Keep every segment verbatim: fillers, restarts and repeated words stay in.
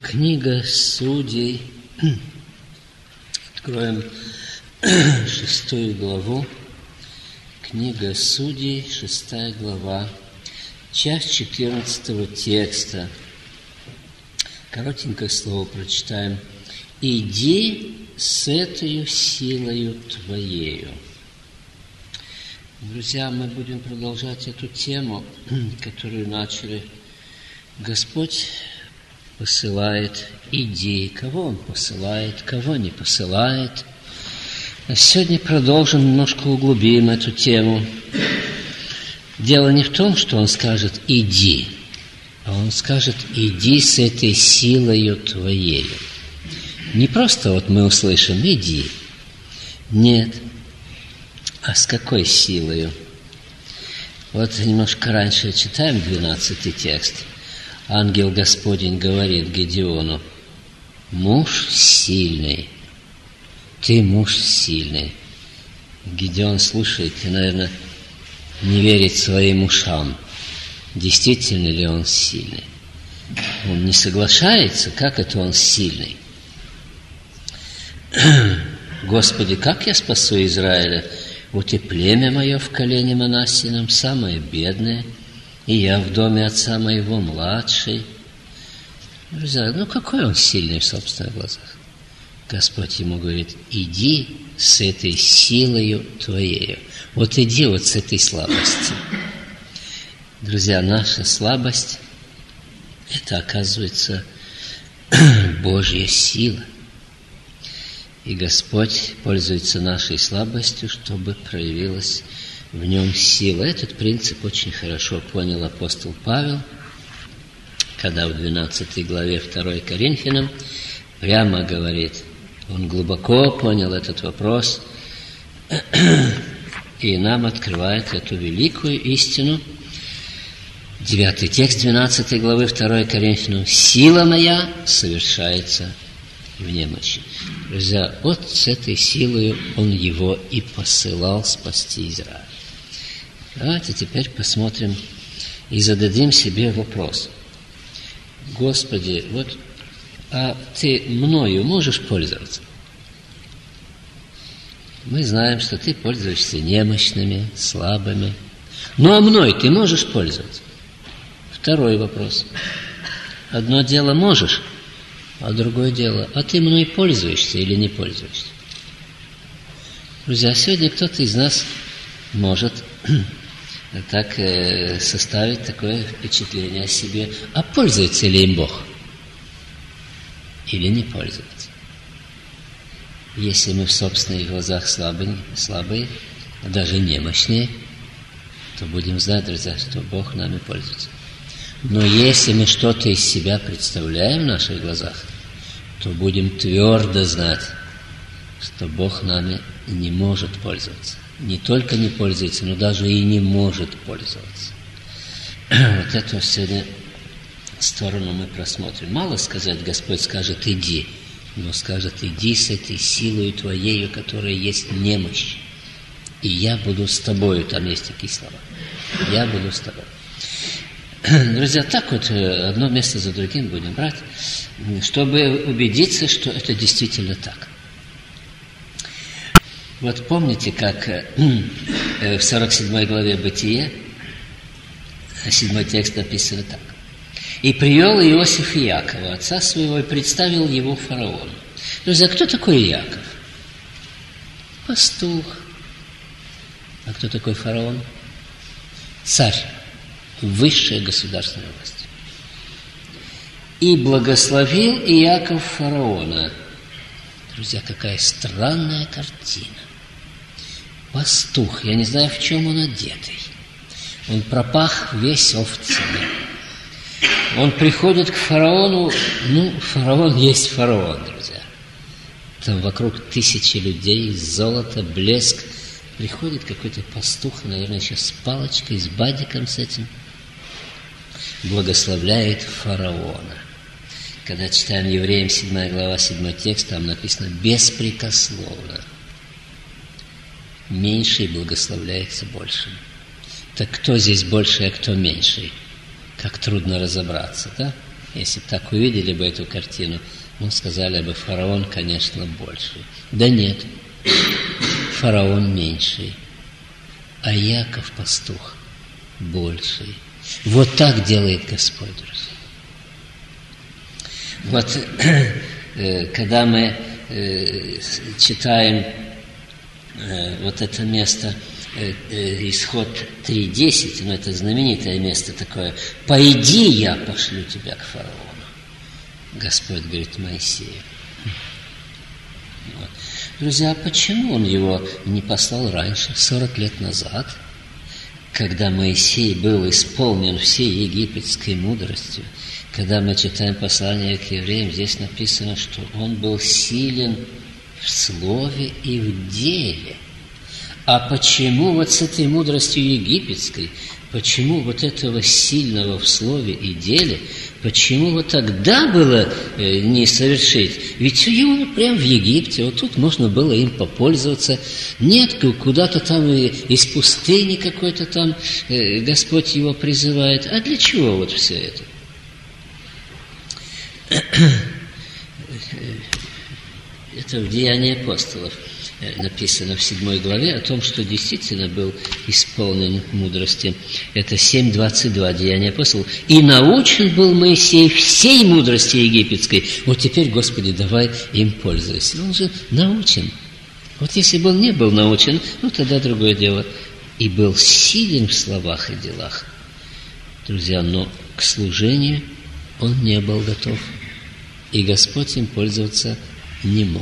Книга Судей. Откроем шестую главу. Книга Судей, шестая глава, часть четырнадцатого текста. Коротенькое слово прочитаем. «Иди с этой силою твоею». Друзья, мы будем продолжать эту тему, которую начали. Господь посылает «иди». Кого Он посылает, кого не посылает. А сегодня продолжим, немножко углубим эту тему. Дело не в том, что Он скажет «иди», а Он скажет «иди с этой силою твоею». Не просто вот мы услышим «иди». Нет. А с какой силою? Вот немножко раньше читаем двенадцатый текст. Ангел Господень говорит Гедеону: «Муж сильный, ты муж сильный». Гедеон слушает и, наверное, не верит своим ушам. Действительно ли он сильный? Он не соглашается, как это он сильный. «Господи, как я спасу Израиля? Вот и племя мое в колене Манассином, самое бедное, и я в доме отца моего младший». Друзья, ну какой он сильный в собственных глазах? Господь ему говорит: «Иди с этой силою твоею». Вот иди вот с этой слабостью. Друзья, наша слабость – это, оказывается, Божья сила. И Господь пользуется нашей слабостью, чтобы проявилась в нем сила. Этот принцип очень хорошо понял апостол Павел, когда в двенадцатой главе второй Коринфянам прямо говорит, он глубоко понял этот вопрос и нам открывает эту великую истину. Девятый текст двенадцатой главы второй Коринфянам: «Сила моя совершается в немощи». Друзья, вот с этой силой Он его и посылал спасти Израиль. Давайте теперь посмотрим и зададим себе вопрос. Господи, вот, а Ты мною можешь пользоваться? Мы знаем, что Ты пользуешься немощными, слабыми. Ну, а мной Ты можешь пользоваться? Второй вопрос. Одно дело можешь, а другое дело, а ты мной пользуешься или не пользуешься? Друзья, сегодня кто-то из нас может так э, составить такое впечатление о себе, а пользуется ли им Бог или не пользуется? Если мы в собственных глазах слабые, слабые, даже немощные, то будем знать, друзья, что Бог нами пользуется. Но если мы что-то из себя представляем в наших глазах, то будем твердо знать, что Бог нами не может пользоваться. Не только не пользуется, но даже и не может пользоваться. Вот эту сегодня сторону мы просмотрим. Мало сказать, Господь скажет «иди», но скажет «иди с этой силой твоею, которая есть немощь, и я буду с тобою». Там есть такие слова. «Я буду с тобой». Друзья, так вот одно место за другим будем брать, чтобы убедиться, что это действительно так. Вот помните, как в сорок седьмой главе Бытие, седьмой текст написано так. «И привел Иосиф Иакова, отца своего, и представил его фараону». Друзья, кто такой Иаков? Пастух. А кто такой фараон? Царь. Высшая государственная власть. «И благословил Иаков фараона». Друзья, какая странная картина. Пастух, я не знаю, в чем он одетый. Он пропах весь овцами. Он приходит к фараону, ну, фараон есть фараон, друзья. Там вокруг тысячи людей, золото, блеск. Приходит какой-то пастух, наверное, еще с палочкой, с бадиком с этим. Благословляет фараона. Когда читаем Евреям седьмая глава, седьмой текст, там написано «беспрекословно». Меньший благословляется большим. Так кто здесь больший, а кто меньший? Как трудно разобраться, да? Если бы так увидели бы эту картину, ну, сказали бы, фараон, конечно, больший. Да нет, фараон меньший, а Яков, пастух, больший. Вот так делает Господь, друзья. Вот когда мы читаем вот это место, Исход три десять, ну, это знаменитое место такое, «Пойди, я пошлю тебя к фараону». Господь говорит Моисею. Вот. Друзья, почему он его не послал раньше, сорок лет назад, когда Моисей был исполнен всей египетской мудростью? Когда мы читаем послание к евреям, здесь написано, что он был силен в слове и в деле. А почему вот с этой мудростью египетской, почему вот этого сильного в слове и деле, почему вот тогда было э, не совершить? Ведь его прямо в Египте, вот тут можно было им попользоваться. Нет, куда-то там из пустыни какой-то там э, Господь его призывает. А для чего вот все это? Это в Деянии апостолов написано в седьмой главе о том, что действительно был исполнен мудрости. Это семь двадцать два, Деяния апостолов. «И научен был Моисей всей мудрости египетской». Вот теперь, Господи, давай им пользуйся. Он же научен. Вот если бы он не был научен, ну тогда другое дело. «И был силен в словах и делах». Друзья, но к служению он не был готов. И Господь им пользоваться не мог.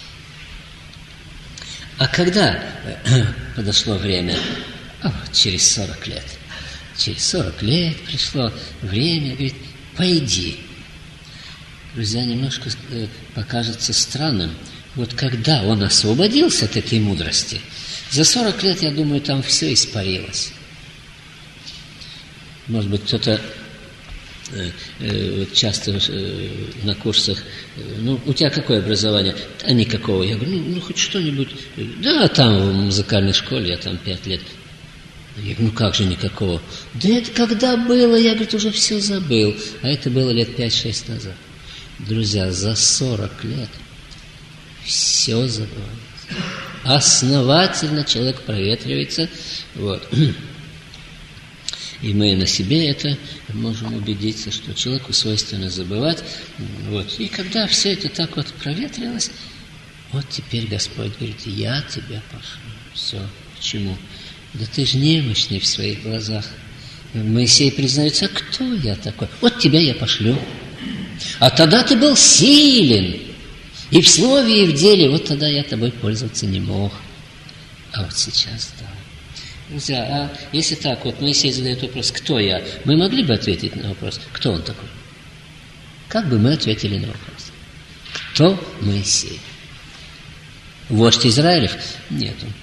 А когда подошло время, о, через сорок лет, через сорок лет пришло время, говорит, пойди. Друзья, немножко покажется странным. Вот когда он освободился от этой мудрости, за сорок лет, я думаю, там все испарилось. Может быть, кто-то часто на курсах, ну, у тебя какое образование? А никакого. Я говорю, ну, ну хоть что-нибудь. Да, там в музыкальной школе, я там пять лет. Я говорю, ну как же никакого? Да это когда было, я, говорит, уже все забыл. А это было лет пять-шесть назад. Друзья, за сорок лет все забывается. Основательно человек проветривается. Вот. И мы на себе это можем убедиться, что человеку свойственно забывать. Вот. И когда все это так вот проветрилось, вот теперь Господь говорит, я тебя пошлю. Все. Почему? Да ты же немощный в своих глазах. Моисей признается, а кто я такой? Вот тебя я пошлю. А тогда ты был силен. И в слове, и в деле. Вот тогда я тобой пользоваться не мог. А вот сейчас да. Друзья, а если так, вот Моисей задает вопрос, кто я? Мы могли бы ответить на вопрос, кто он такой? Как бы мы ответили на вопрос? Кто Моисей? Вождь Израилев? Нет, он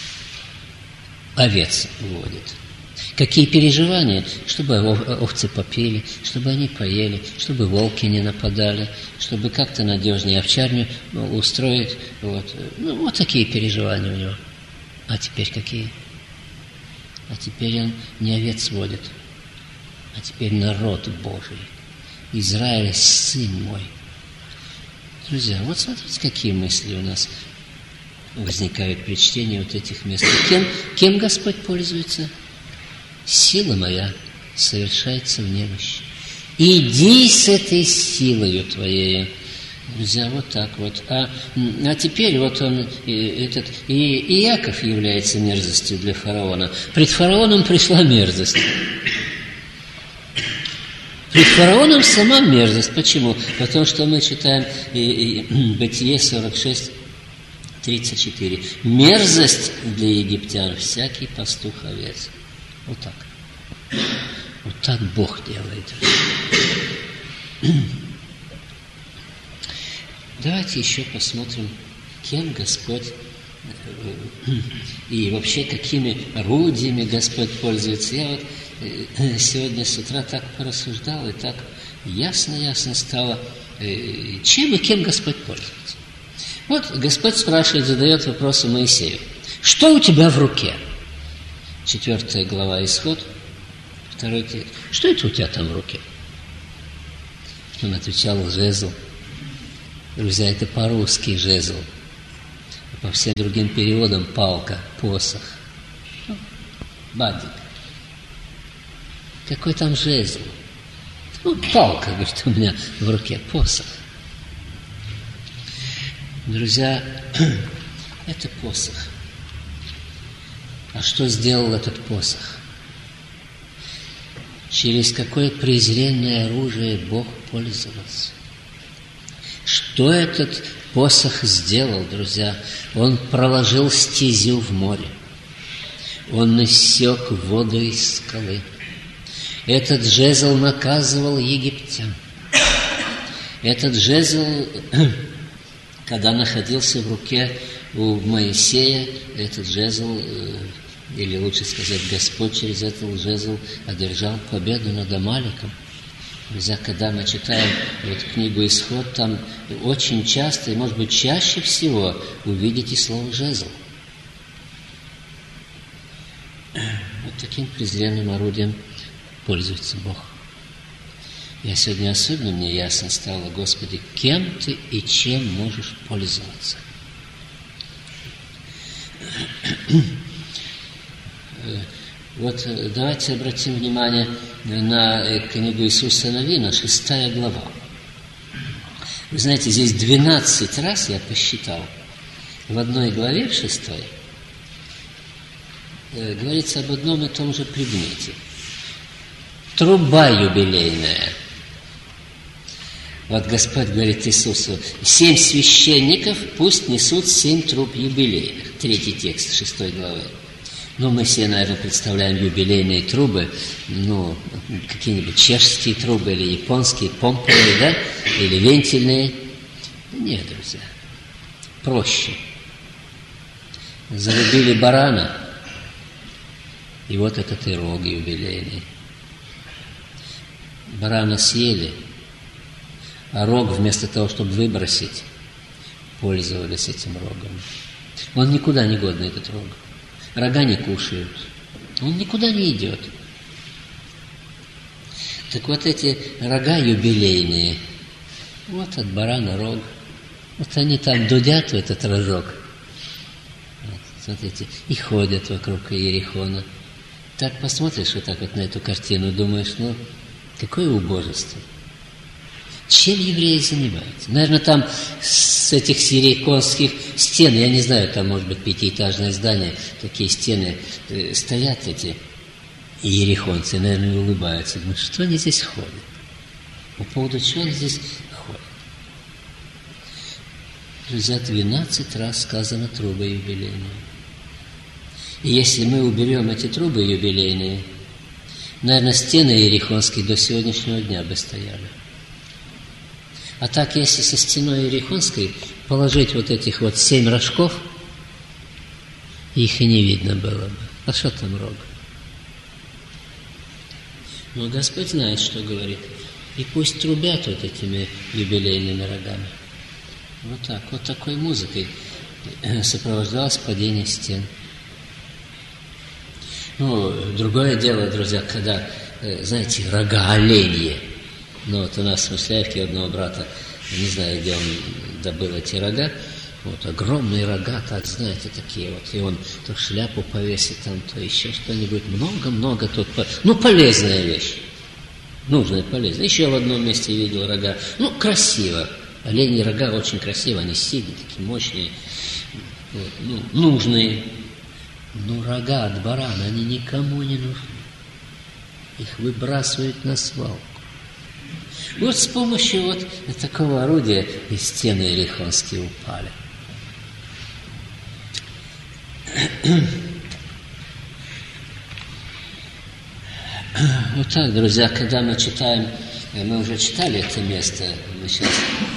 овец водит. Какие переживания? Чтобы овцы попили, чтобы они поели, чтобы волки не нападали, чтобы как-то надежнее овчарню устроить. Вот, ну, вот такие переживания у него. А теперь какие? А теперь он не овец водит, а теперь народ Божий. Израиль, сын мой. Друзья, вот смотрите, какие мысли у нас возникают при чтении вот этих мест. Кем, кем Господь пользуется? Сила моя совершается в немощи. Иди с этой силою твоей. Друзья, вот так вот. А, а теперь вот он, этот, и, и Иаков является мерзостью для фараона. Пред фараоном пришла мерзость. Пред фараоном сама мерзость. Почему? Потому что мы читаем и, и, Бытие сорок шесть, тридцать четыре. Мерзость для египтян всякий пастух овец. Вот так. Вот так Бог делает. Давайте еще посмотрим, кем Господь и вообще какими орудиями Господь пользуется. Я вот сегодня с утра так порассуждал, и так ясно-ясно стало, чем и кем Господь пользуется. Вот Господь спрашивает, задает вопрос Моисею. Что у тебя в руке? Четвертая глава Исход, второй текст. Что это у тебя там в руке? Он отвечал жезл. Друзья, это по-русски жезл. По всем другим переводам палка, посох. Бадик. Какой там жезл? Ну, палка, говорит, у меня в руке, посох. Друзья, это посох. А что сделал этот посох? Через какое презренное оружие Бог пользовался? Что этот посох сделал, друзья? Он проложил стезю в море. Он иссек воду из скалы. Этот жезл наказывал египтян. Этот жезл, когда находился в руке у Моисея, этот жезл, или лучше сказать, Господь через этот жезл одержал победу над Амаликом. Друзья, когда мы читаем вот книгу «Исход», там очень часто, и, может быть, чаще всего увидите слово «жезл». Вот таким презренным орудием пользуется Бог. Я сегодня особенно, мне ясно стало, Господи, кем Ты и чем можешь пользоваться. Вот давайте обратим внимание на книгу Иисуса Навина, шестая глава. Вы знаете, здесь двенадцать раз, я посчитал, в одной главе, в шестой, говорится об одном и том же предмете. Труба юбилейная. Вот Господь говорит Иисусу: семь священников пусть несут семь труб юбилейных. Третий текст шестой главы. Ну, мы все, наверное, представляем юбилейные трубы, ну, какие-нибудь чешские трубы или японские, помповые, да, или вентильные. Нет, друзья, проще. Зарубили барана, и вот этот и рог юбилейный. Барана съели, а рог вместо того, чтобы выбросить, пользовались этим рогом. Он никуда не годный, этот рог. Рога не кушают. Он никуда не идет. Так вот эти рога юбилейные, вот от барана рог. Вот они там дудят в этот рожок. Вот, смотрите, и ходят вокруг Иерихона. Так посмотришь вот так вот на эту картину, думаешь, ну, какое убожество. Чем евреи занимаются? Наверное, там с этих сирийских стен, я не знаю, там, может быть, пятиэтажное здание, такие стены, э, стоят эти иерихонцы, наверное, улыбаются. Думают, что они здесь ходят? По поводу чего они здесь ходят? Друзья, двенадцать раз сказано трубы юбилейные. И если мы уберем эти трубы юбилейные, наверное, стены иерихонские до сегодняшнего дня бы стояли. А так, если со стеной иерихонской положить вот этих вот семь рожков, их и не видно было бы. А что там рог? Но Господь знает, что говорит. И пусть трубят вот этими юбилейными рогами. Вот так, вот такой музыкой сопровождалось падение стен. Ну, другое дело, друзья, когда, знаете, рога оленьи. Ну, вот у нас в Смышляевке одного брата, не знаю, где он добыл эти рога, вот огромные рога, так, знаете, такие вот, и он то шляпу повесит там, то еще что-нибудь, много-много тут, ну, полезная вещь, нужная, полезная. Еще в одном месте видел рога, ну, красиво, оленьи рога очень красиво, они сильные, такие мощные, вот, ну, нужные, но рога от барана, они никому не нужны, их выбрасывают на свалку. Вот с помощью вот такого орудия и стены иерихонские упали. Вот так, друзья, когда мы читаем, мы уже читали это место, мы сейчас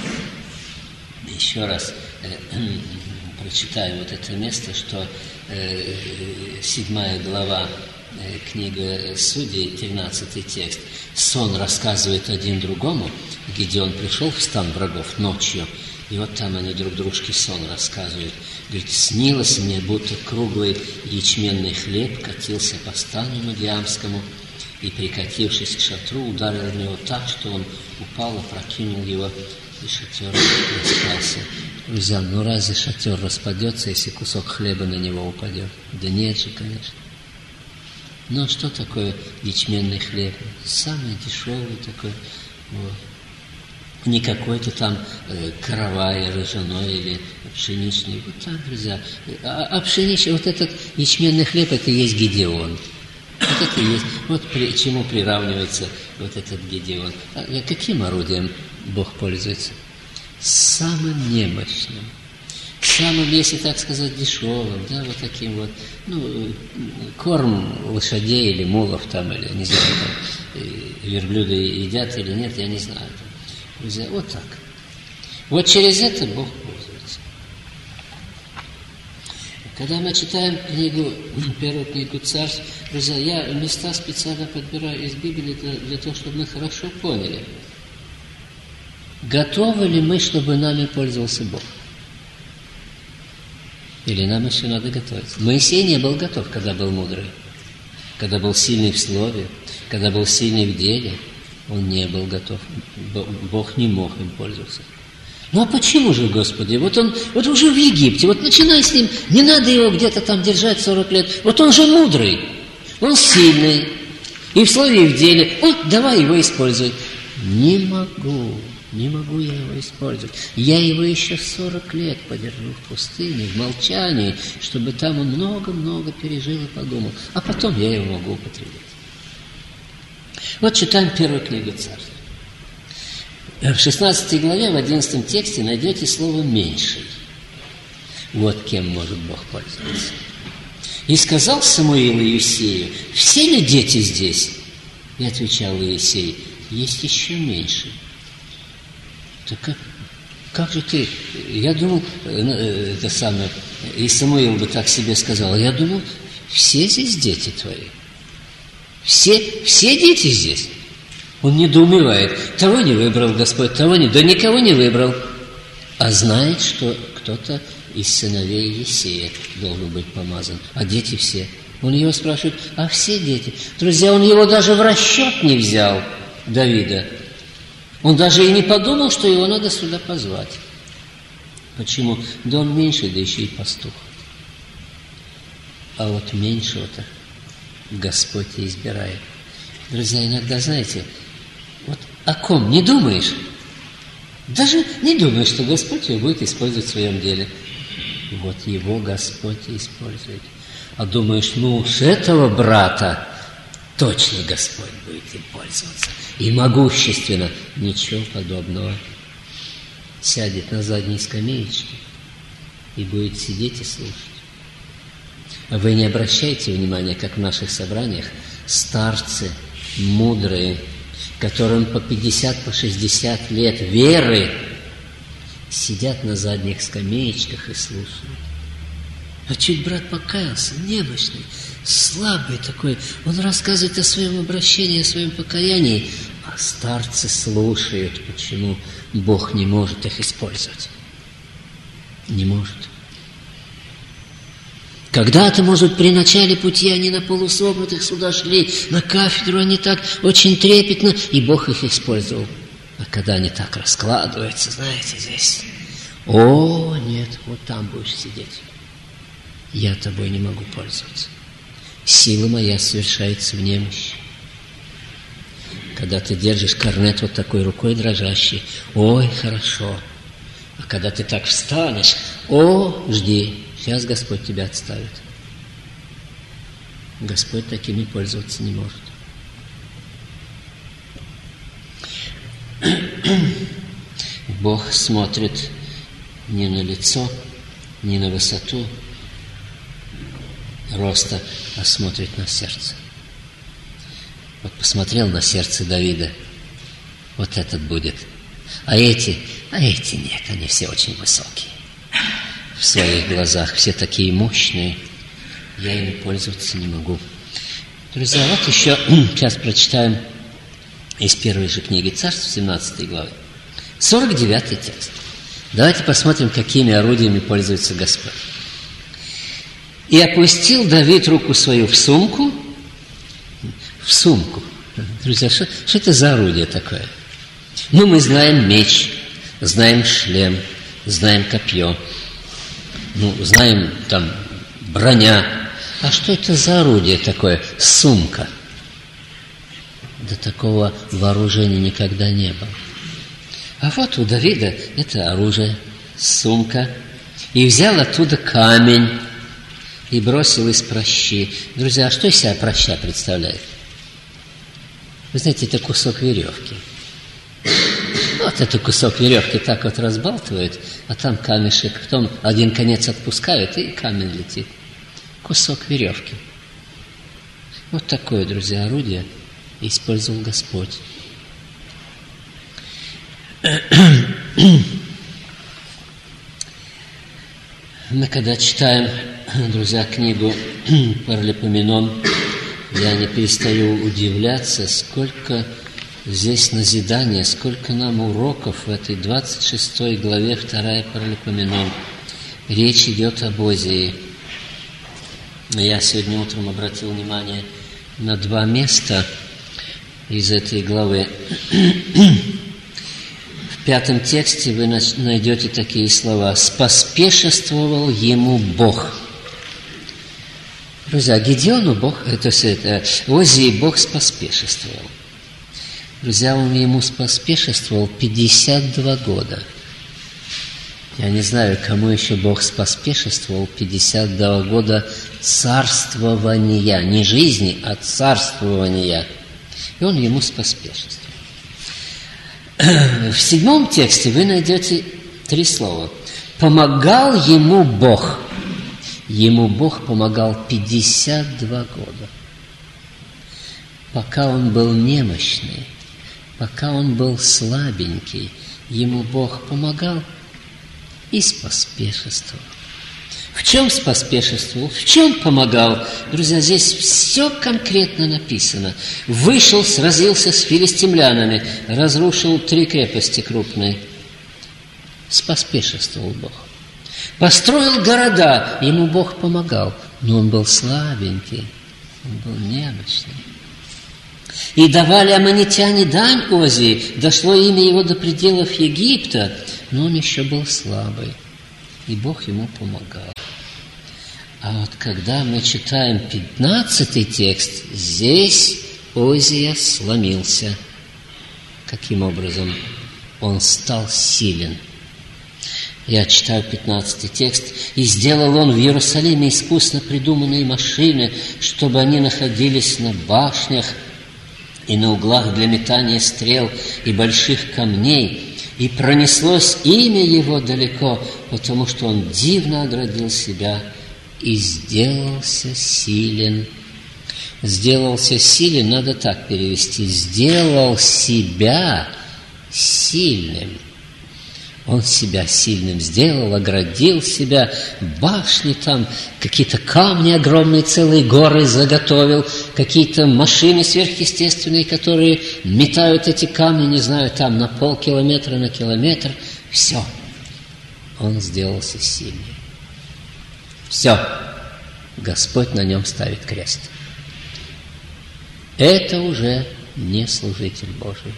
еще раз прочитаем вот это место, что седьмая глава книга Судей, тринадцатый текст. Сон рассказывает один другому, где он пришел в стан врагов ночью, и вот там они друг дружке сон рассказывают. Говорит, снилось мне, будто круглый ячменный хлеб катился по стану Мадиамскому, и, прикатившись к шатру, ударил в него так, что он упал, опрокинул его, и шатер распался. Друзья, ну разве шатер распадется, если кусок хлеба на него упадет? Да нет же, конечно. Но что такое ячменный хлеб? Самый дешевый такой, вот. Не какой-то там э, каравай ржаной или пшеничный. Вот так, друзья. А, а пшеничный, вот этот ячменный хлеб, это и есть Гедеон. Вот это и есть. Вот при, чему приравнивается вот этот Гедеон. А каким орудием Бог пользуется? Самым немощным. Самым, если так сказать, дешевым, да, вот таким вот, ну, корм лошадей или мулов там, или, не знаю, там, верблюды едят или нет, я не знаю. Друзья, вот так. Вот через это Бог пользуется. Когда мы читаем книгу, первую книгу Царств, друзья, я места специально подбираю из Библии для, для того, чтобы мы хорошо поняли, готовы ли мы, чтобы нами пользовался Бог. Или нам еще надо готовиться. Моисей не был готов, когда был мудрый, когда был сильный в слове, когда был сильный в деле. Он не был готов. Бог не мог им пользоваться. Ну а почему же, Господи? Вот он вот уже в Египте, вот начинай с ним, не надо его где-то там держать сорок лет. Вот он же мудрый, он сильный, и в слове, и в деле. Вот давай его используй. Не могу, не могу я его использовать. Я его еще сорок лет подержу в пустыне, в молчании, чтобы там он много-много пережил и подумал. А потом я его могу употреблять. Вот читаем первую книгу Царств. В шестнадцатой главе, в одиннадцатом тексте найдете слово «меньший». Вот кем может Бог пользоваться. «И сказал Самуил Иисею: все ли дети здесь?» И отвечал Иисей: есть еще меньший. Так как, как же ты? Я думал, это самое, и Самуил бы так себе сказал, я думал, все здесь дети твои. Все, все дети здесь. Он недоумевает. Того не выбрал Господь, того не... Да никого не выбрал. А знает, что кто-то из сыновей Иисея должен быть помазан. А дети все. Он его спрашивает, а все дети? Друзья, он его даже в расчет не взял, Давида. Он даже и не подумал, что его надо сюда позвать. Почему? Да он меньший, да еще и пастух. А вот меньшего-то Господь и избирает. Друзья, иногда, знаете, вот о ком не думаешь, даже не думаешь, что Господь его будет использовать в своем деле. Вот его Господь и использует. А думаешь, ну, с этого брата точно Господь будет им пользоваться. И могущественно. Ничего подобного. Сядет на задней скамеечке и будет сидеть и слушать. Вы не обращайте внимания, как в наших собраниях старцы, мудрые, которым по пятьдесят, по шестьдесят лет веры, сидят на задних скамеечках и слушают. А чуть брат покаялся, немощный, слабый такой, он рассказывает о своем обращении, о своем покаянии, а старцы слушают, почему Бог не может их использовать. Не может. Когда-то, может, при начале пути они на полусогнутых сюда шли, на кафедру они так очень трепетно, и Бог их использовал. А когда они так раскладываются, знаете, здесь, о, нет, вот там будешь сидеть. Я тобой не могу пользоваться. Сила моя совершается в немощи. Когда ты держишь корнет вот такой рукой дрожащей, ой, хорошо. А когда ты так встанешь, о, жди. Сейчас Господь тебя отставит. Господь такими пользоваться не может. Бог смотрит не на лицо, не на высоту роста, а смотрит на сердце. Вот посмотрел на сердце Давида, вот этот будет. А эти, а эти нет, они все очень высокие. В своих глазах все такие мощные, я ими пользоваться не могу. Друзья, вот еще сейчас прочитаем из первой же книги Царств, семнадцатой главы, сорок девятый текст. Давайте посмотрим, какими орудиями пользуется Господь. «И опустил Давид руку свою в сумку». В сумку. Друзья, что, что это за орудие такое? Ну, мы знаем меч, знаем шлем, знаем копье, ну, знаем там броня. А что это за орудие такое? Сумка. Да такого вооружения никогда не было. А вот у Давида это оружие, сумка. И взял оттуда камень и бросил из пращи. Друзья, а что из себя праща представляет? Вы знаете, это кусок веревки. Вот этот кусок веревки так вот разбалтывают, а там камешек, потом один конец отпускают, и камень летит. Кусок веревки. Вот такое, друзья, орудие использовал Господь. Мы когда читаем, друзья, книгу Паралипоменон, я не перестаю удивляться, сколько здесь назидания, сколько нам уроков в этой двадцать шестой главе, вторая Паралипоменон. Речь идет об Озии. Я сегодня утром обратил внимание на два места из этой главы. В пятом тексте вы найдете такие слова: «Споспешествовал ему Бог». Друзья, Гедеону Бог, то есть это, Озии Бог споспешествовал. Друзья, он ему споспешествовал пятьдесят два года. Я не знаю, кому еще Бог споспешествовал пятьдесят два года царствования, не жизни, а царствования. И он ему споспешествовал. В седьмом тексте вы найдете три слова. «Помогал ему Бог». Ему Бог помогал пятьдесят два года. Пока он был немощный, пока он был слабенький, ему Бог помогал и споспешествовал. В чем споспешествовал? В чем помогал? Друзья, здесь все конкретно написано. Вышел, сразился с филистимлянами, разрушил три крепости крупные. Споспешествовал Бог. Построил города, ему Бог помогал, но он был слабенький, он был немощный. И давали аммонитяне дань Озии, дошло имя его до пределов Египта, но он еще был слабый, и Бог ему помогал. А вот когда мы читаем пятнадцатый текст, здесь Озия сломился. Каким образом? Он стал силен. Я читаю пятнадцатый текст. «И сделал он в Иерусалиме искусно придуманные машины, чтобы они находились на башнях и на углах для метания стрел и больших камней. И пронеслось имя его далеко, потому что он дивно оградил себя и сделался силен». «Сделался силен» надо так перевести. «Сделал себя сильным». Он себя сильным сделал, оградил себя, башни там, какие-то камни огромные, целые горы заготовил, какие-то машины сверхъестественные, которые метают эти камни, не знаю, там на полкилометра, на километр. Все. Он сделался сильнее. Все. Господь на нем ставит крест. Это уже не служитель Божий.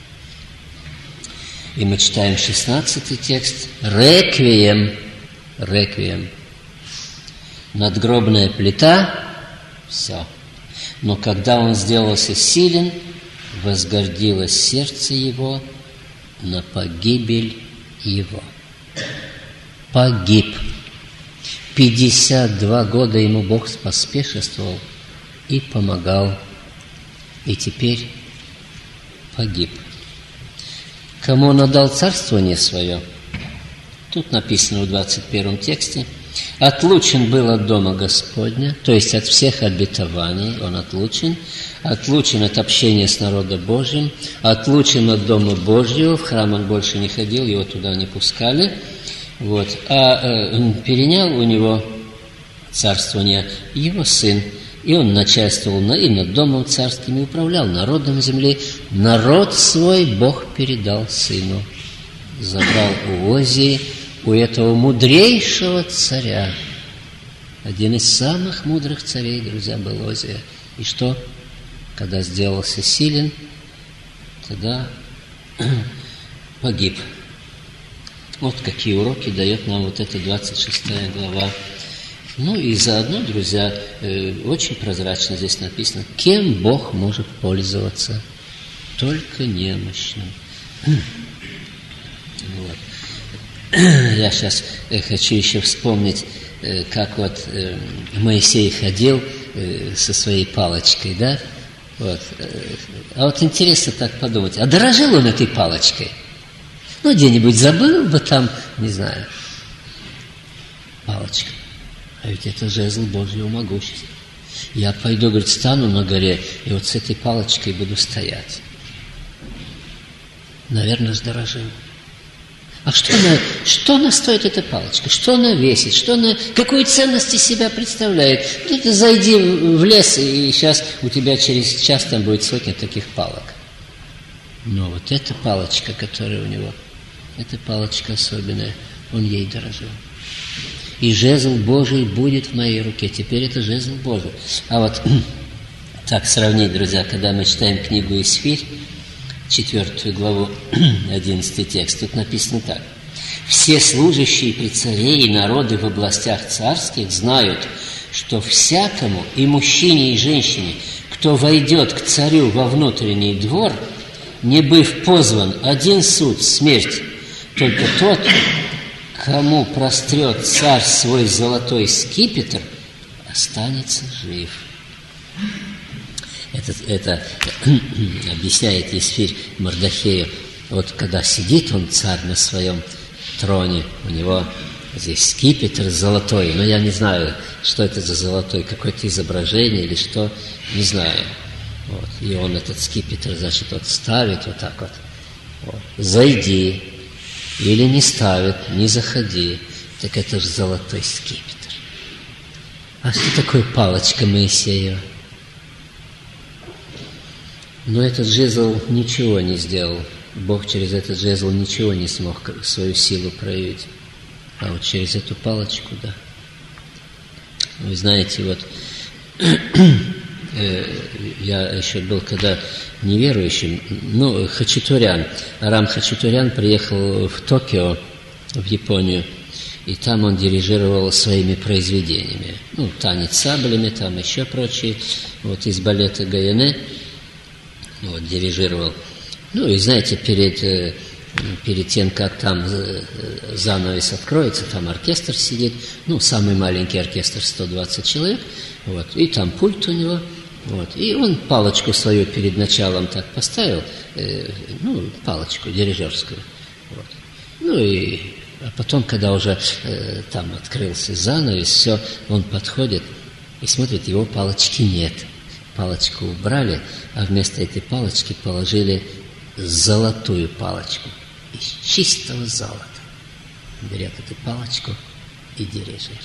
И мы читаем шестнадцатый текст. «Реквием». Реквием. Надгробная плита. Все. Но когда он сделался силен, возгордилось сердце его на погибель его. Погиб. пятьдесят два года ему Бог споспешествовал и помогал. И теперь погиб. Кому он отдал царствование свое? Тут написано в двадцать первом тексте. «Отлучен был от дома Господня», то есть от всех обетований он отлучен, отлучен от общения с народом Божьим, отлучен от дома Божьего, в храм он больше не ходил, его туда не пускали, вот. а э, перенял у него царствование его сын, и он начальствовал и над домом царским, и управлял народом земли. Народ свой Бог передал сыну. Забрал у Озии, у этого мудрейшего царя. Один из самых мудрых царей, друзья, был Озия. И что? когда сделался силен, тогда погиб. Вот какие уроки дает нам вот эта двадцать шестая глава. Ну и заодно, друзья, очень прозрачно здесь написано, кем Бог может пользоваться? Только немощным. Вот. Я сейчас хочу еще вспомнить, как вот Моисей ходил со своей палочкой, да? Вот. А вот интересно так подумать, а дорожил он этой палочкой? Ну, где-нибудь забыл бы там, не знаю, палочка. А ведь это жезл Божьего могущества. Я пойду, говорит, стану на горе, и вот с этой палочкой буду стоять. Наверное, сдорожил. А что она, что она стоит, эта палочка? Что она весит? Что она, какую ценность из себя представляет? Ты зайди в лес, и сейчас у тебя через час там будет сотня таких палок. Но вот эта палочка, которая у него, эта палочка особенная, он ей дорожил. И жезл Божий будет в моей руке. Теперь это жезл Божий. А вот так сравнить, друзья, когда мы читаем книгу Исфирь, четвертую главу, одиннадцатый текст, тут написано так. «Все служащие при царе и народы в областях царских знают, что всякому, и мужчине, и женщине, кто войдет к царю во внутренний двор, не быв позван, один суд – смерть, только тот, кому прострет царь свой золотой скипетр, останется жив». Это, это объясняет Исфирь Мордохею. Вот когда сидит он, царь, на своем троне, у него здесь скипетр золотой, но я не знаю, что это за золотой, какое-то изображение или что, не знаю. Вот. И он этот скипетр, значит, вот ставит вот так вот. Вот. «Зайди», или не ставит, не заходи. Так это же золотой скипетр. А что такое палочка Моисеева? Но этот жезл ничего не сделал. Бог через этот жезл ничего не смог свою силу проявить. А вот через эту палочку, да. Вы знаете, вот я еще был когда неверующим, ну, Хачатурян, Арам Хачатурян приехал в Токио, в Японию, и там он дирижировал своими произведениями. Ну, танец саблями, там еще прочие, вот из балета Гаяне, вот, дирижировал. Ну, и знаете, перед, перед тем, как там занавес откроется, там оркестр сидит, ну, самый маленький оркестр, сто двадцать человек, вот, и там пульт у него. Вот. И он палочку свою перед началом так поставил, э, ну, палочку дирижерскую. Вот. Ну и а потом, когда уже э, там открылся занавес, все, он подходит и смотрит, его палочки нет. Палочку убрали, а вместо этой палочки положили золотую палочку из чистого золота. Берет эту палочку и дирижирует.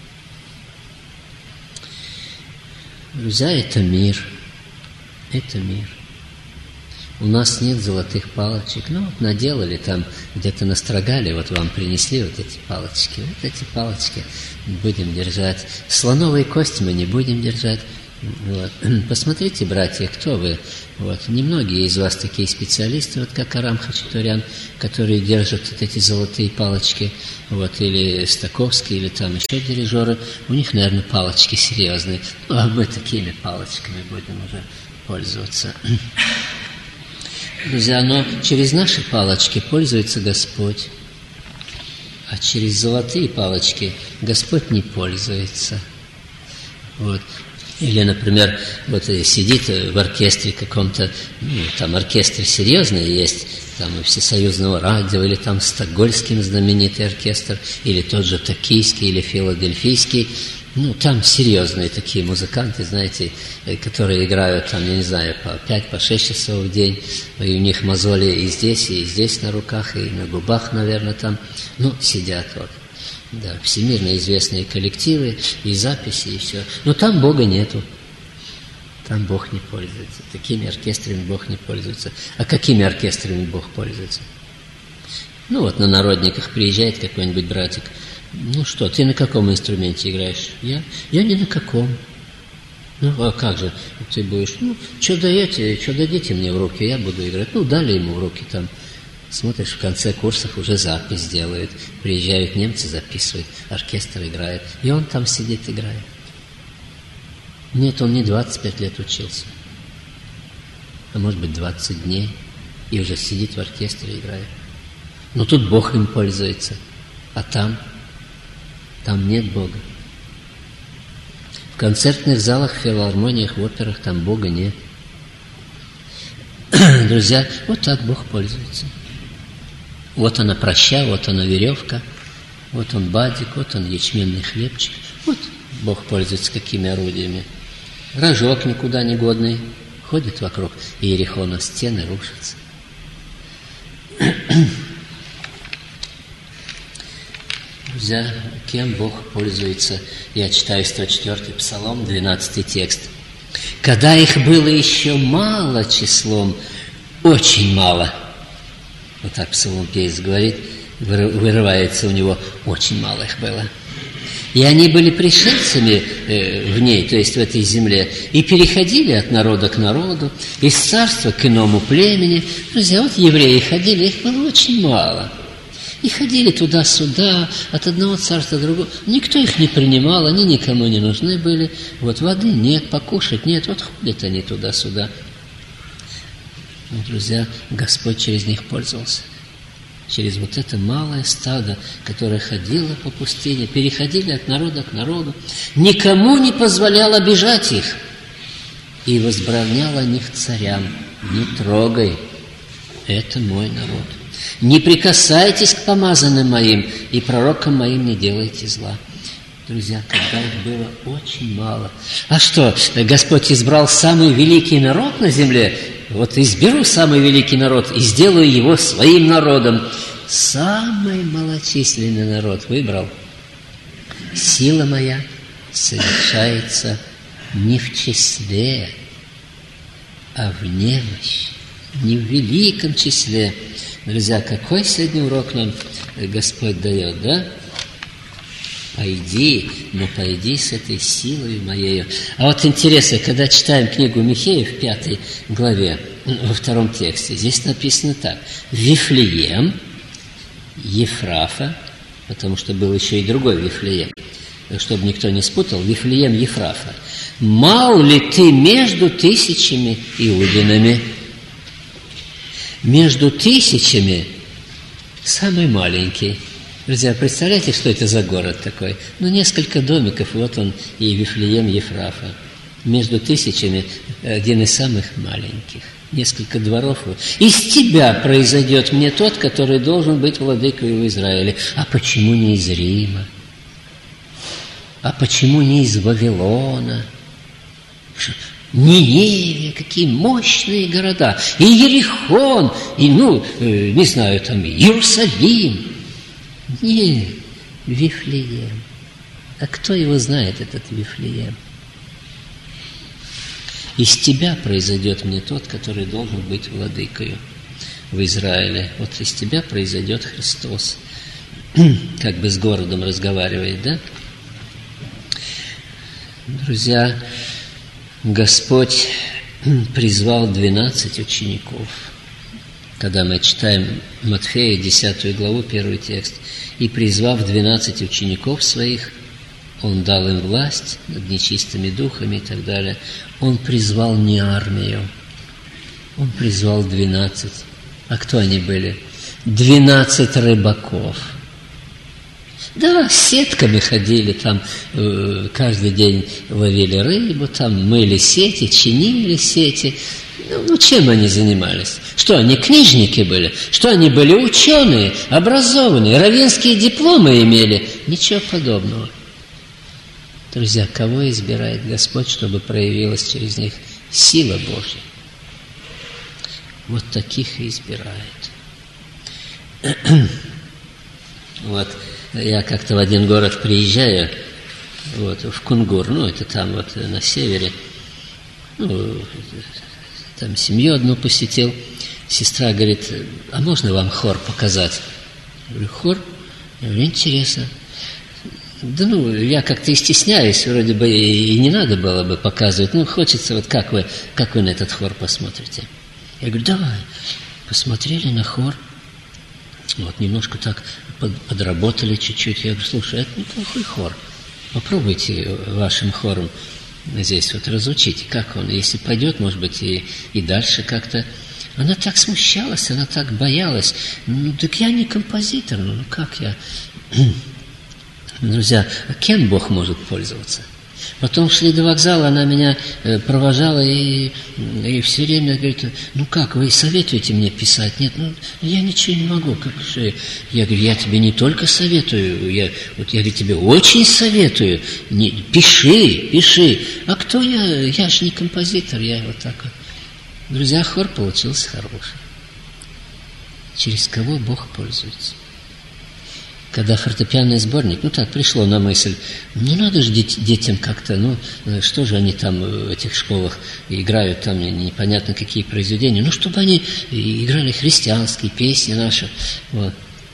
Друзья, это мир. Это мир. У нас нет золотых палочек. Ну, вот наделали там, где-то настрогали, вот вам принесли вот эти палочки. Вот эти палочки будем держать. Слоновые кости мы не будем держать. Вот. Посмотрите, братья, кто вы. Вот. Немногие из вас такие специалисты, вот как Арам Хачатурян, которые держат вот эти золотые палочки, вот, или Стаковский, или там еще дирижеры. У них, наверное, палочки серьезные. Ну, а мы такими палочками будем уже пользоваться. Друзья, но через наши палочки пользуется Господь, а через золотые палочки Господь не пользуется. Вот. Или, например, вот сидит в оркестре каком-то, ну, там оркестр серьезный есть, там и Всесоюзного радио, или там Стокгольмский знаменитый оркестр, или тот же Токийский, или Филадельфийский. Ну, там серьезные такие музыканты, знаете, которые играют там, я не знаю, по пять, по шесть часов в день, и у них мозоли и здесь, и здесь на руках, и на губах, наверное, там, ну, сидят вот. Да, всемирно известные коллективы, и записи, и все. Но там Бога нету. Там Бог не пользуется. Такими оркестрами Бог не пользуется. А какими оркестрами Бог пользуется? Ну вот на народниках приезжает какой-нибудь братик. Ну что, ты на каком инструменте играешь? Я? Я ни на каком. Ну, а как же ты будешь? Ну, что даете, что дадите мне в руки, я буду играть. Ну, дали ему в руки там. Смотришь, в конце курсов уже запись делают. Приезжают немцы, записывают, оркестр играет. И он там сидит, играет. Нет, он не двадцать пять лет учился. А может быть, двадцать дней. И уже сидит в оркестре и играет. Но тут Бог им пользуется. А там? Там нет Бога. В концертных залах, филармониях, в операх там Бога нет. Друзья, вот так Бог пользуется. Вот она проща, вот она веревка, вот он бадик, вот он ячменный хлебчик. Вот Бог пользуется какими орудиями. Рожок никуда не годный ходит вокруг Иерихона, стены рушатся. Друзья, кем Бог пользуется? Я читаю сто четвёртый Псалом, двенадцатый текст. «Когда их было еще мало числом, очень мало». Вот так псалмопевец говорит, вырывается у него, очень мало их было. И они были пришельцами в ней, то есть в этой земле, и переходили от народа к народу, из царства к иному племени. Друзья, вот евреи ходили, их было очень мало. И ходили туда-сюда, от одного царства к другому. Никто их не принимал, они никому не нужны были. Вот воды нет, покушать нет, вот ходят они туда-сюда. Ну, друзья, Господь через них пользовался. Через вот это малое стадо, которое ходило по пустыне, переходили от народа к народу, никому не позволял обижать их и возбранял о них царям: не трогай, это мой народ. Не прикасайтесь к помазанным моим, и пророкам моим не делайте зла. Друзья, когда их было очень мало. А что, Господь избрал самый великий народ на земле? Вот изберу самый великий народ и сделаю его своим народом. Самый малочисленный народ выбрал. Сила моя совершается не в числе, а в немощи, не в великом числе. Друзья, какой сегодня урок нам Господь дает, да? Пойди, но пойди с этой силой моею. А вот интересно, когда читаем книгу Михея в пятой главе, во втором тексте, здесь написано так: Вифлеем, Ефрафа, потому что был еще и другой Вифлеем, чтобы никто не спутал, Вифлеем, Ефрафа. Мал ли ты между тысячами иудинами? Между тысячами самый маленький. Друзья, представляете, что это за город такой? Ну, несколько домиков, вот он и Вифлеем Ефрафа. Между тысячами один из самых маленьких. Несколько дворов. Из тебя произойдет мне тот, который должен быть владыкой в Израиле. А почему не из Рима? А почему не из Вавилона? Ниневия, какие мощные города. И Ерихон, и, ну, не знаю, там, Иерусалим. Нет, Вифлеем. А кто его знает, этот Вифлеем? Из тебя произойдет мне тот, который должен быть владыкою в Израиле. Вот из тебя произойдет Христос. Как бы с городом разговаривает, да? Друзья, Господь призвал двенадцать учеников. Когда мы читаем Матфея, десятую главу, первый текст. «И, призвав двенадцать учеников своих, Он дал им власть над нечистыми духами» и так далее. Он призвал не армию, Он призвал двенадцать. А кто они были? Двенадцать рыбаков. Да, с сетками ходили, там э, каждый день ловили рыбу, там мыли сети, чинили сети. Ну, чем они занимались? Что, они книжники были? Что, они были ученые, образованные, раввинские дипломы имели? Ничего подобного. Друзья, кого избирает Господь, чтобы проявилась через них сила Божья? Вот таких и избирает. Вот, я как-то в один город приезжаю, вот, в Кунгур, ну, это там вот на севере, ну, там семью одну посетил. Сестра говорит: а можно вам хор показать? Я говорю: хор? Я говорю: интересно. Да ну, я как-то и стесняюсь, вроде бы и не надо было бы показывать. Ну, хочется, вот как вы, как вы на этот хор посмотрите? Я говорю, давай. Посмотрели на хор. Вот, немножко так подработали чуть-чуть. Я говорю, слушай, это неплохой хор. Попробуйте вашим хором здесь вот разучите, как он. Если пойдет, может быть, и, и дальше как-то. Она так смущалась, она так боялась. Ну, так я не композитор, ну, как я... Друзья, а кем Бог может пользоваться? Потом шли до вокзала, она меня провожала и, и все время говорит, ну как, вы советуете мне писать? Нет, ну я ничего не могу. Как же? Я говорю, я тебе не только советую, я, вот я говорю, тебе очень советую, не, пиши, пиши. А кто я? Я же не композитор, я вот так вот. Друзья, хор получился хороший. Через кого Бог пользуется? Когда фортепианный сборник, ну так, пришло на мысль, не надо же детям как-то, ну, что же они там в этих школах играют, там непонятно какие произведения, ну, чтобы они играли христианские песни наши, вот.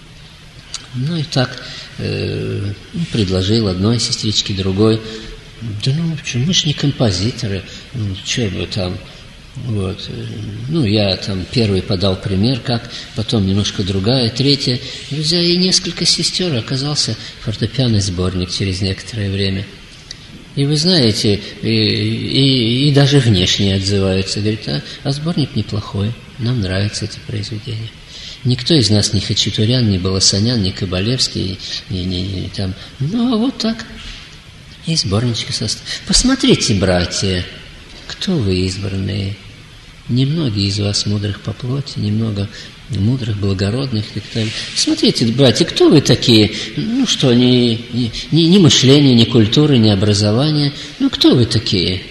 Ну, и так э, предложил одной сестричке, другой, да ну, что, мы же не композиторы, ну, что бы там... Вот. Ну, я там первый подал пример, как, потом немножко другая, третья. Друзья, и несколько сестер, оказался фортепианный сборник через некоторое время. И вы знаете, и, и, и даже внешне отзываются. Говорят, а, а сборник неплохой, нам нравятся эти произведения. Никто из нас не Хачатурян, не Баласанян, не Кабалевский, не, не, не, там. Ну, а вот так. И сборнички составили. Посмотрите, братья, кто вы избранные? Немногие из вас мудрых по плоти, немного мудрых, благородных и так далее. Смотрите, братья, кто вы такие? Ну что, ни, ни, ни мышления, ни культуры, ни образования. Ну кто вы такие?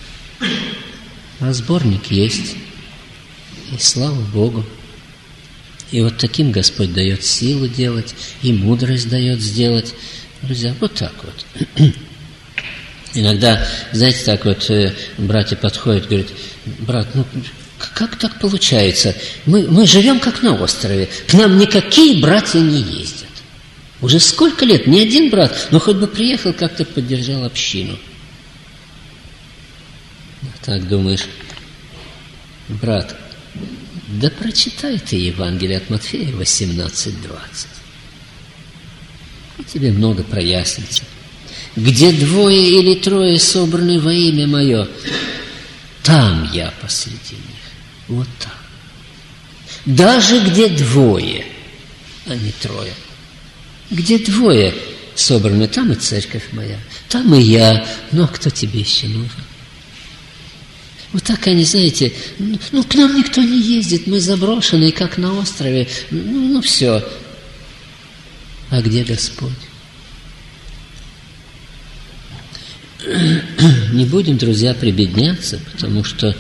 А сборник есть. И слава Богу. И вот таким Господь дает силу делать, и мудрость дает сделать. Друзья, вот так вот. Иногда, знаете, так вот братья подходят, говорят, брат, ну как так получается? Мы, мы живем как на острове, к нам никакие братья не ездят. Уже сколько лет, ни один брат, но хоть бы приехал, как-то поддержал общину. Так думаешь, брат, да прочитай ты Евангелие от Матфея восемнадцать двадцать. И тебе много прояснится. Где двое или трое собраны во имя Мое, там Я посреди них. Вот так. Даже где двое, а не трое. Где двое собраны, там и церковь Моя, там и Я. Ну, а кто тебе еще нужен? Вот так они, знаете, ну, ну к нам никто не ездит, мы заброшенные, как на острове. Ну, ну все. А где Господь? Не будем, друзья, прибедняться, потому что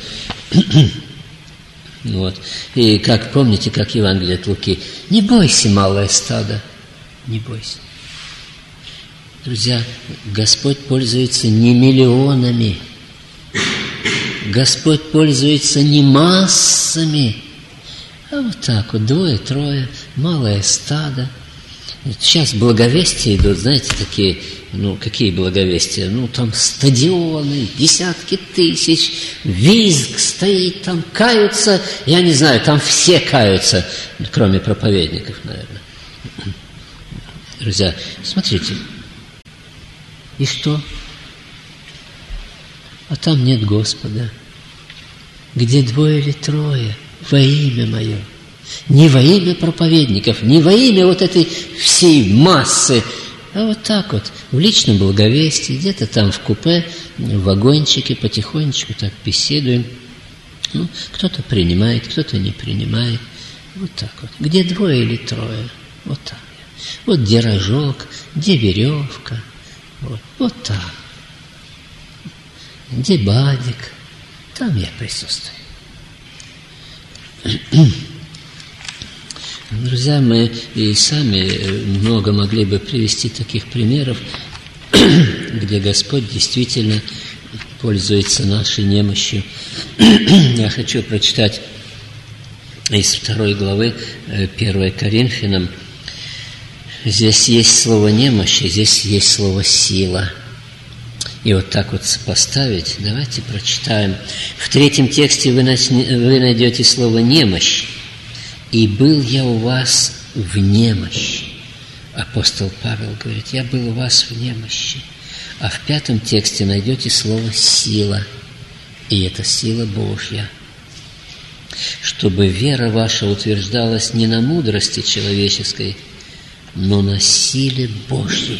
вот. И как помните, как Евангелие от Луки, не бойся, малое стадо, не бойся. Друзья, Господь пользуется не миллионами, Господь пользуется не массами, а вот так вот, двое-трое, малое стадо. Сейчас благовестия идут, знаете, такие, ну, какие благовестия? Ну, там стадионы, десятки тысяч, визг стоит, там каются, я не знаю, там все каются, кроме проповедников, наверное. Друзья, смотрите, и что? А там нет Господа. Где двое или трое во имя Мое. Не во имя проповедников, не во имя вот этой всей массы, а вот так вот, в личном благовестии, где-то там в купе, в вагончике, потихонечку так беседуем. Ну, кто-то принимает, кто-то не принимает. Вот так вот. Где двое или трое, вот так. Вот где рожок, где веревка, вот, вот так. Где бадик, там я присутствую. Друзья, мы и сами много могли бы привести таких примеров, где Господь действительно пользуется нашей немощью. Я хочу прочитать из второй главы первой Коринфянам здесь есть слово «немощь», и здесь есть слово «сила». И вот так вот сопоставить, давайте прочитаем. В третьем тексте вы найдете слово «немощь». «И был я у вас в немощи». Апостол Павел говорит: «Я был у вас в немощи». А в пятом тексте найдете слово «сила». И это сила Божья. «Чтобы вера ваша утверждалась не на мудрости человеческой, но на силе Божьей».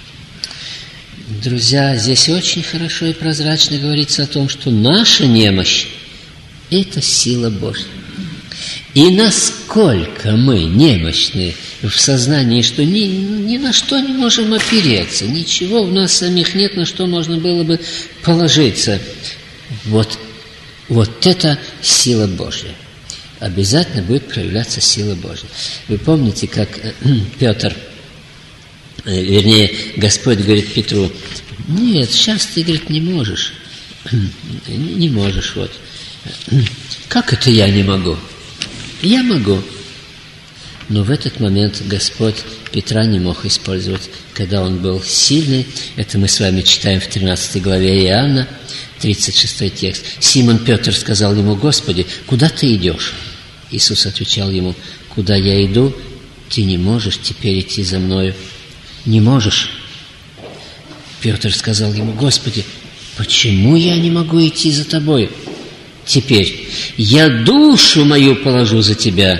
Друзья, здесь очень хорошо и прозрачно говорится о том, что наша немощь – это сила Божья. И насколько мы немощны в сознании, что ни, ни на что не можем опереться, ничего в нас самих нет, на что можно было бы положиться. Вот, вот это сила Божья. Обязательно будет проявляться сила Божья. Вы помните, как Петр, вернее, Господь говорит Петру: «Нет, сейчас ты, говорит, не можешь». Не можешь, вот. «Как это я не могу?» «Я могу». Но в этот момент Господь Петра не мог использовать, когда он был сильный. Это мы с вами читаем в тринадцатой главе Иоанна, тридцать шестой текст. «Симон Петр сказал ему: Господи, куда ты идешь?» Иисус отвечал ему: «Куда я иду, ты не можешь теперь идти за мною». «Не можешь?» Петр сказал ему: «Господи, почему я не могу идти за тобой теперь? Я душу мою положу за тебя».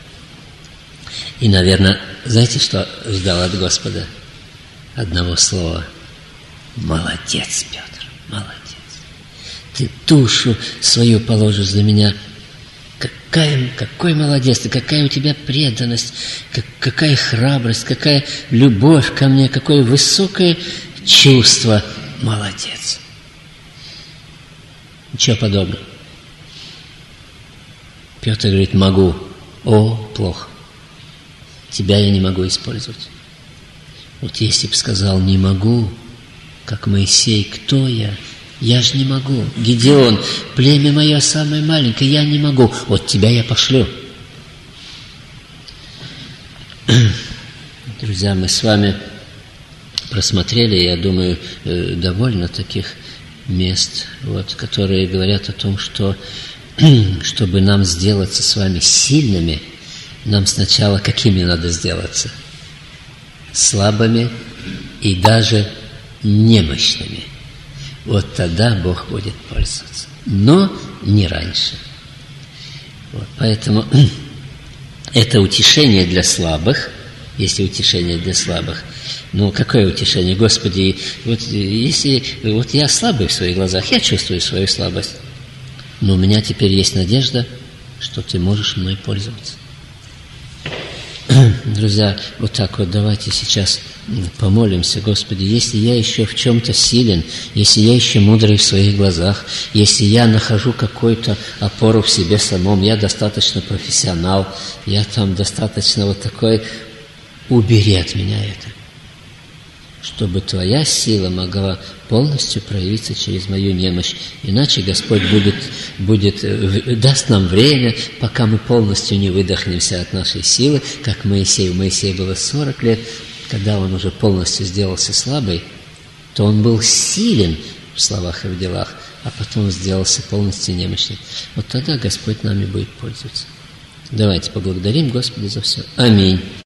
И, наверное, знаете, что ждал от Господа? Одного слова: «Молодец, Петр, молодец. Ты душу свою положишь за меня». Какая, какой молодец ты, какая у тебя преданность, как, какая храбрость, какая любовь ко мне, какое высокое чувство. Молодец. Ничего подобного. Петр говорит: могу. О, плохо. Тебя я не могу использовать. Вот если бы сказал: не могу, как Моисей, кто я? Я же не могу. Гедеон: племя мое самое маленькое, я не могу. Вот тебя я пошлю. Друзья, мы с вами просмотрели, я думаю, довольно таких мест, вот, которые говорят о том, что чтобы нам сделаться с вами сильными, нам сначала какими надо сделаться? Слабыми и даже немощными. Вот тогда Бог будет пользоваться. Но не раньше. Вот, поэтому это утешение для слабых. Если утешение для слабых. Ну, какое утешение? Господи, вот если вот я слабый в своих глазах, я чувствую свою слабость. Но у меня теперь есть надежда, что Ты можешь мной пользоваться. Друзья, вот так вот давайте сейчас помолимся: Господи, если я еще в чем-то силен, если я еще мудрый в своих глазах, если я нахожу какую-то опору в себе самом, я достаточно профессионал, я там достаточно вот такой, убери от меня это, чтобы Твоя сила могла полностью проявиться через мою немощь. Иначе Господь будет, будет, даст нам время, пока мы полностью не выдохнемся от нашей силы, как Моисей. У Моисея было сорок лет, когда он уже полностью сделался слабый, то он был силен в словах и в делах, а потом сделался полностью немощным. Вот тогда Господь нами будет пользоваться. Давайте поблагодарим Господа за все. Аминь.